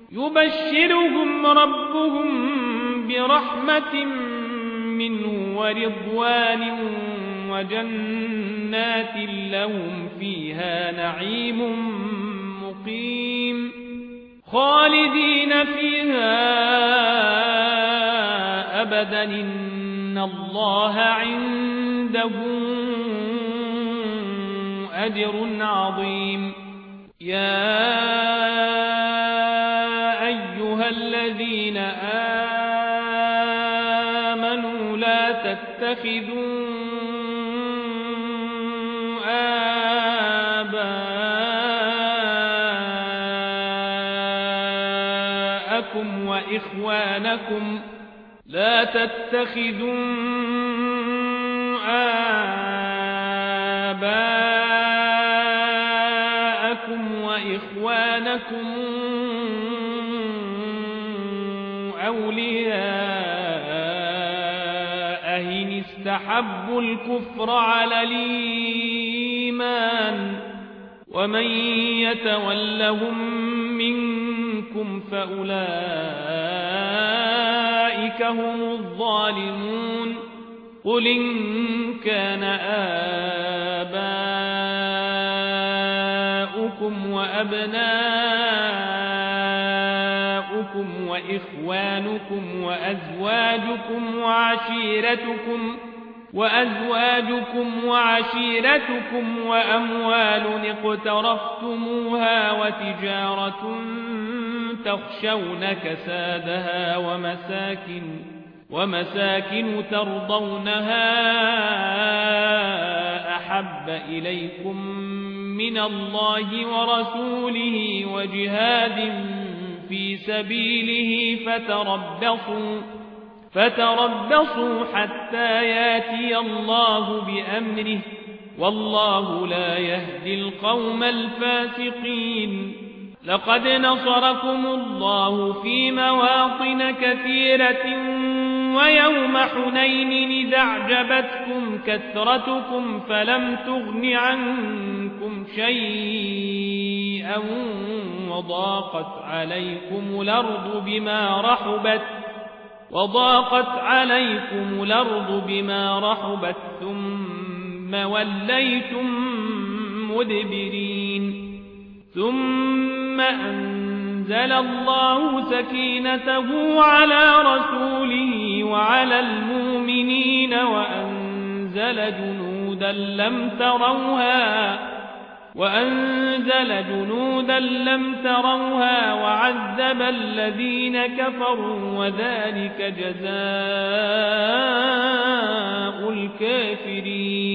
يبشرهم ربهم برحمة منه ورضوان وجنات لهم فيها نعيم مقيم خالدين فيها أبدا إن الله عنده أجر عظيم يا أيها الذين آمنوا لا تتخذوا آباءكم وإخوانكم أولياء إن استحبوا الكفر على الإيمان ومن يتولهم منكم فأولئك هم الظالمون قل إن كان آباؤكم وأبناؤكم وإخوانكم وأزواجكم وعشيرتكم وأموال اقترفتموها وتجارة تخشون كسادها ومساكن ترضونها أحب إليكم من الله ورسوله وجهاد في سبيله فتربصوا حتى ياتي الله بأمره والله لا يهدي القوم الفاسقين لقد نصركم الله في مواطن كثيرة ويوم حنين إذ أعجبتكم كثرتكم فلم تغن عنكم شيئا وضاقت عليكم الأرض بما رحبت ثم وليتم مدبرين ثم أنزل الله سكينته على رسوله وعلى المؤمنين وأنزل جنودا لم تروها وعذب الذين كفروا وذلك جزاء الكافرين